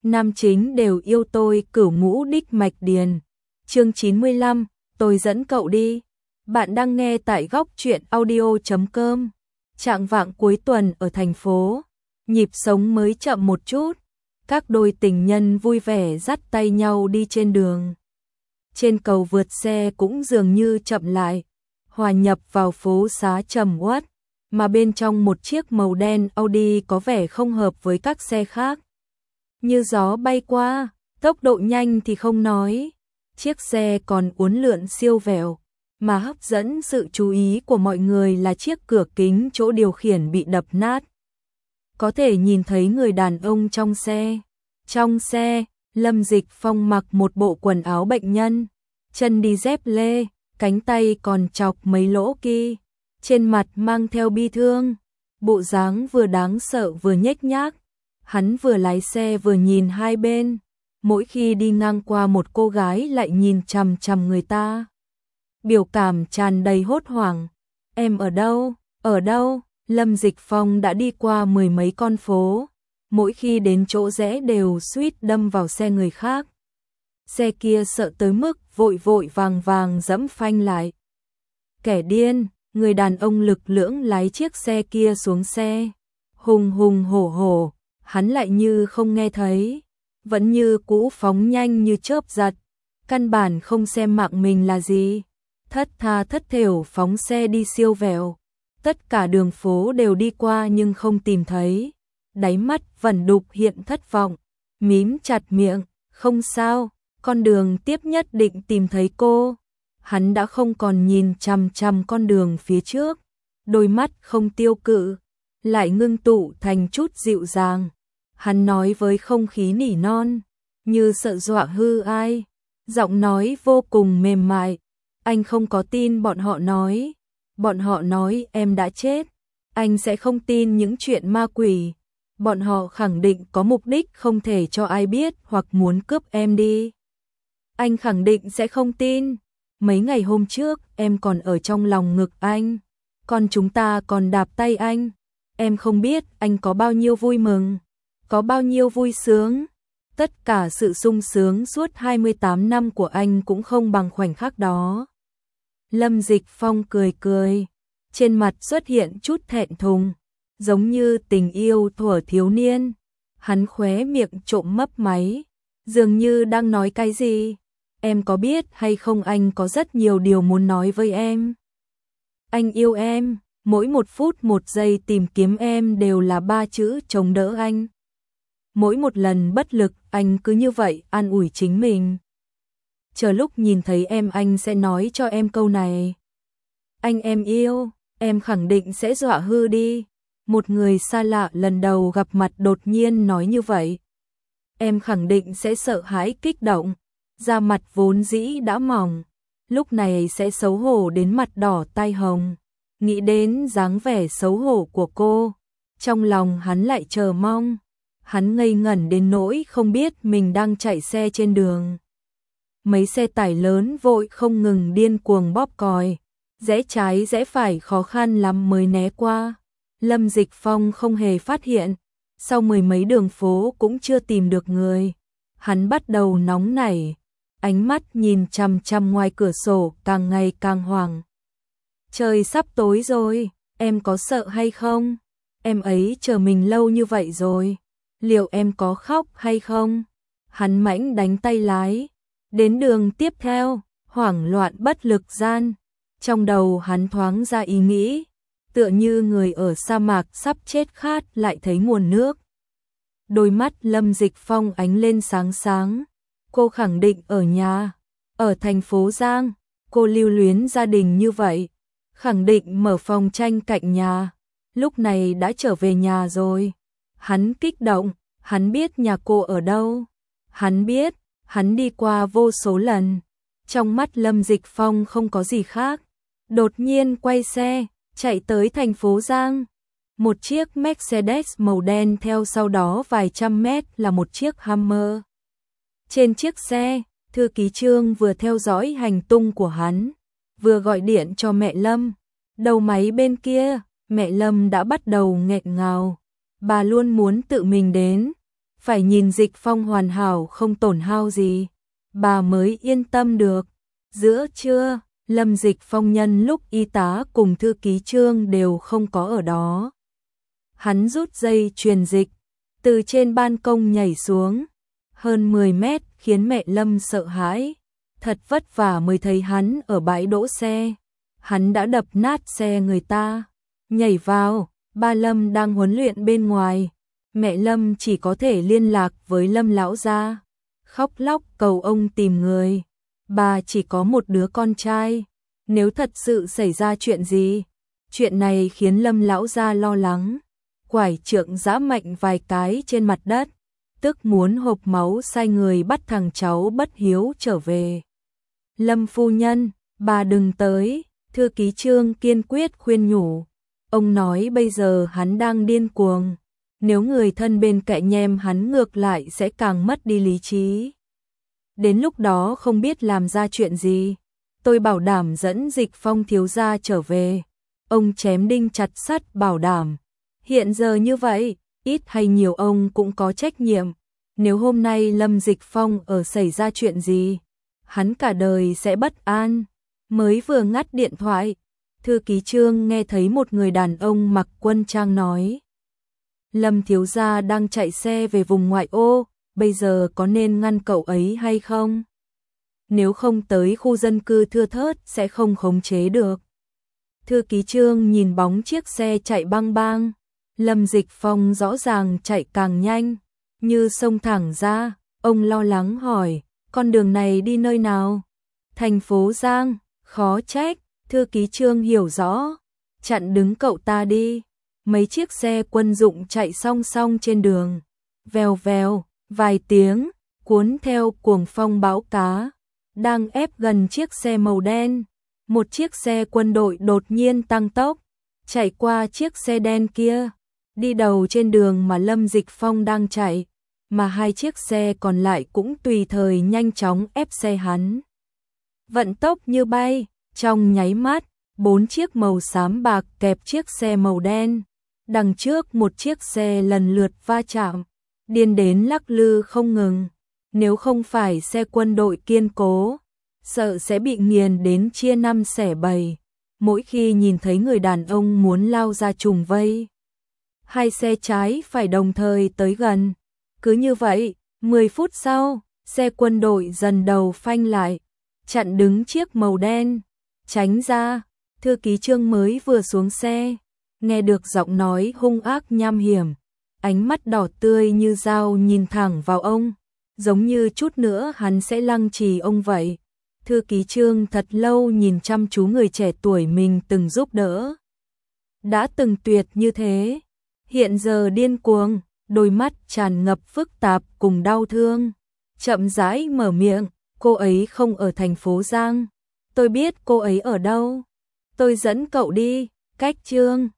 nam chính đều yêu tôi, Cửu Ngũ Đích Mạch Điền. Chương 95, tôi dẫn cậu đi. Bạn đang nghe tại góc truyện audio.com. Trạng vạng cuối tuần ở thành phố, nhịp sống mới chậm một chút. Các đôi tình nhân vui vẻ dắt tay nhau đi trên đường. Trên cầu vượt xe cũng dường như chậm lại, hòa nhập vào phố xá trầm uất, mà bên trong một chiếc màu đen Audi có vẻ không hợp với các xe khác. Như gió bay qua, tốc độ nhanh thì không nói, chiếc xe còn uốn lượn siêu vẹo, mà hấp dẫn sự chú ý của mọi người là chiếc cửa kính chỗ điều khiển bị đập nát. Có thể nhìn thấy người đàn ông trong xe. Trong xe, Lâm Dịch Phong mặc một bộ quần áo bệnh nhân, chân đi dép lê, cánh tay còn chọc mấy lỗ ki, trên mặt mang theo bi thương, bộ dáng vừa đáng sợ vừa nhếch nhác. Hắn vừa lái xe vừa nhìn hai bên, mỗi khi đi ngang qua một cô gái lại nhìn chằm chằm người ta. Biểu cảm tràn đầy hốt hoảng. Em ở đâu? Ở đâu? Lâm Dịch Phong đã đi qua mười mấy con phố, mỗi khi đến chỗ rẽ đều suýt đâm vào xe người khác. Xe kia sợ tới mức vội vội vàng vàng giẫm phanh lại. Kẻ điên, người đàn ông lực lưỡng lái chiếc xe kia xuống xe. Hùng hùng hổ hổ, hắn lại như không nghe thấy, vẫn như cũ phóng nhanh như chớp giật, căn bản không xem mạng mình là gì. Thất tha thất thểu phóng xe đi siêu vẹo. Tất cả đường phố đều đi qua nhưng không tìm thấy. Đáy mắt vẩn đục hiện thất vọng, mím chặt miệng, không sao, con đường tiếp nhất định tìm thấy cô. Hắn đã không còn nhìn chằm chằm con đường phía trước, đôi mắt không tiêu cự, lại ngưng tụ thành chút dịu dàng. Hắn nói với không khí nỉ non, như sợ dọa hư ai, giọng nói vô cùng mềm mại. Anh không có tin bọn họ nói em đã chết, anh sẽ không tin những chuyện ma quỷ. Bọn họ khẳng định có mục đích không thể cho ai biết hoặc muốn cướp em đi. Anh khẳng định sẽ không tin. Mấy ngày hôm trước em còn ở trong lòng ngực anh, còn chúng ta còn đạp tay anh. Em không biết anh có bao nhiêu vui mừng, có bao nhiêu vui sướng. Tất cả sự sung sướng suốt 28 năm của anh cũng không bằng khoảnh khắc đó. Lâm Dịch Phong cười cười, trên mặt xuất hiện chút thẹn thùng, giống như tình yêu thuở thiếu niên. Hắn khóe miệng trộm mấp máy, dường như đang nói cái gì. Em có biết hay không, anh có rất nhiều điều muốn nói với em. Anh yêu em, mỗi một phút một giây tìm kiếm em đều là 3 chữ chống đỡ anh. Mỗi một lần bất lực, anh cứ như vậy an ủi chính mình. Chờ lúc nhìn thấy em anh sẽ nói cho em câu này. Anh em yêu, em khẳng định sẽ dọa hư đi. Một người xa lạ lần đầu gặp mặt đột nhiên nói như vậy. Em khẳng định sẽ sợ hãi kích động, da mặt vốn dĩ đã mỏng, lúc này sẽ xấu hổ đến mặt đỏ tai hồng. Nghĩ đến dáng vẻ xấu hổ của cô, trong lòng hắn lại chờ mong. Hắn ngây ngẩn đến nỗi không biết mình đang chạy xe trên đường. Mấy xe tải lớn vội không ngừng điên cuồng bóp còi, rẽ trái rẽ phải khó khăn lắm mới né qua. Lâm Dịch Phong không hề phát hiện, sau mười mấy đường phố cũng chưa tìm được người. Hắn bắt đầu nóng nảy, ánh mắt nhìn chằm chằm ngoài cửa sổ càng ngày càng hoảng. Trời sắp tối rồi, em có sợ hay không? Em ấy chờ mình lâu như vậy rồi, liệu em có khóc hay không? Hắn mãnh đánh tay lái. Đến đường tiếp theo, hoảng loạn bất lực gian, trong đầu hắn thoáng ra ý nghĩ, tựa như người ở sa mạc sắp chết khát lại thấy nguồn nước. Đôi mắt Lâm Dịch Phong ánh lên sáng sáng, cô khẳng định ở nhà, ở thành phố Giang, cô lưu luyến gia đình như vậy, khẳng định mở phòng tranh cạnh nhà, lúc này đã trở về nhà rồi. Hắn kích động, hắn biết nhà cô ở đâu, hắn biết. Hắn đi qua vô số lần. Trong mắt Lâm Dịch Phong không có gì khác. Đột nhiên quay xe, chạy tới thành phố Giang. Một chiếc Mercedes màu đen theo sau đó vài trăm mét là một chiếc Hummer. Trên chiếc xe, thư ký Trương vừa theo dõi hành tung của hắn, vừa gọi điện cho mẹ Lâm. Đầu máy bên kia, mẹ Lâm đã bắt đầu nghẹn ngào. Bà luôn muốn tự mình đến. phải nhìn Dịch Phong hoàn hảo không tổn hao gì, bà mới yên tâm được. Giữa trưa, Lâm Dịch Phong nhân lúc y tá cùng thư ký Trương đều không có ở đó. Hắn rút dây truyền dịch, từ trên ban công nhảy xuống, hơn 10 mét khiến mẹ Lâm sợ hãi. Thật vất vả mới thấy hắn ở bãi đỗ xe. Hắn đã đập nát xe người ta, nhảy vào, ba Lâm đang huấn luyện bên ngoài. Mẹ Lâm chỉ có thể liên lạc với Lâm lão gia, khóc lóc cầu ông tìm người. Bà chỉ có một đứa con trai, nếu thật sự xảy ra chuyện gì, chuyện này khiến Lâm lão gia lo lắng. Quải trượng giã mạnh vài cái trên mặt đất, tức muốn hộc máu sai người bắt thằng cháu bất hiếu trở về. Lâm phu nhân, bà đừng tới, thư ký Trương kiên quyết khuyên nhủ. Ông nói bây giờ hắn đang điên cuồng, nếu người thân bên cạnh nhem hắn ngược lại sẽ càng mất đi lý trí. Đến lúc đó không biết làm ra chuyện gì, tôi bảo đảm dẫn Dịch Phong thiếu gia trở về. Ông chém đinh chặt sắt bảo đảm. Hiện giờ như vậy, ít hay nhiều ông cũng có trách nhiệm. Nếu hôm nay Lâm Dịch Phong ở xảy ra chuyện gì, hắn cả đời sẽ bất an. Mới vừa ngắt điện thoại, thư ký Trương nghe thấy một người đàn ông mặc quân trang nói. Lâm thiếu gia đang chạy xe về vùng ngoại ô, bây giờ có nên ngăn cậu ấy hay không? Nếu không tới khu dân cư thưa thớt sẽ không khống chế được. Thư ký Trương nhìn bóng chiếc xe chạy băng băng. Lâm Dịch Phong rõ ràng chạy càng nhanh, như xông thẳng ra. Ông lo lắng hỏi, con đường này đi nơi nào? Thành phố Giang, khó trách. Thư ký Trương hiểu rõ, chặn đứng cậu ta đi. Mấy chiếc xe quân dụng chạy song song trên đường, vèo vèo, vài tiếng, cuốn theo cuồng phong bão cá, đang ép gần chiếc xe màu đen. Một chiếc xe quân đội đột nhiên tăng tốc, chạy qua chiếc xe đen kia, đi đầu trên đường mà Lâm Dịch Phong đang chạy, mà hai chiếc xe còn lại cũng tùy thời nhanh chóng ép xe hắn. Vận tốc như bay, trong nháy mắt, 4 chiếc màu xám bạc kẹp chiếc xe màu đen. Đằng trước một chiếc xe lần lượt va chạm, điên đến lắc lư không ngừng. Nếu không phải xe quân đội kiên cố, sợ sẽ bị nghiền đến chia năm xẻ bảy. Mỗi khi nhìn thấy người đàn ông muốn lao ra trùng vây, hai xe trái phải đồng thời tới gần. Cứ như vậy, 10 phút sau, xe quân đội dần đầu phanh lại, chặn đứng chiếc màu đen. Tránh ra, thư ký Trương mới vừa xuống xe, nghe được giọng nói hung ác nham hiểm, ánh mắt đỏ tươi như dao nhìn thẳng vào ông, giống như chút nữa hắn sẽ lăng trì ông vậy. Thư ký Trương thật lâu nhìn chăm chú người trẻ tuổi mình từng giúp đỡ, đã từng tuyệt như thế, hiện giờ điên cuồng, đôi mắt tràn ngập phức tạp cùng đau thương. Chậm rãi mở miệng, cô ấy không ở thành phố Giang. Tôi biết cô ấy ở đâu. Tôi dẫn cậu đi. Cách Trương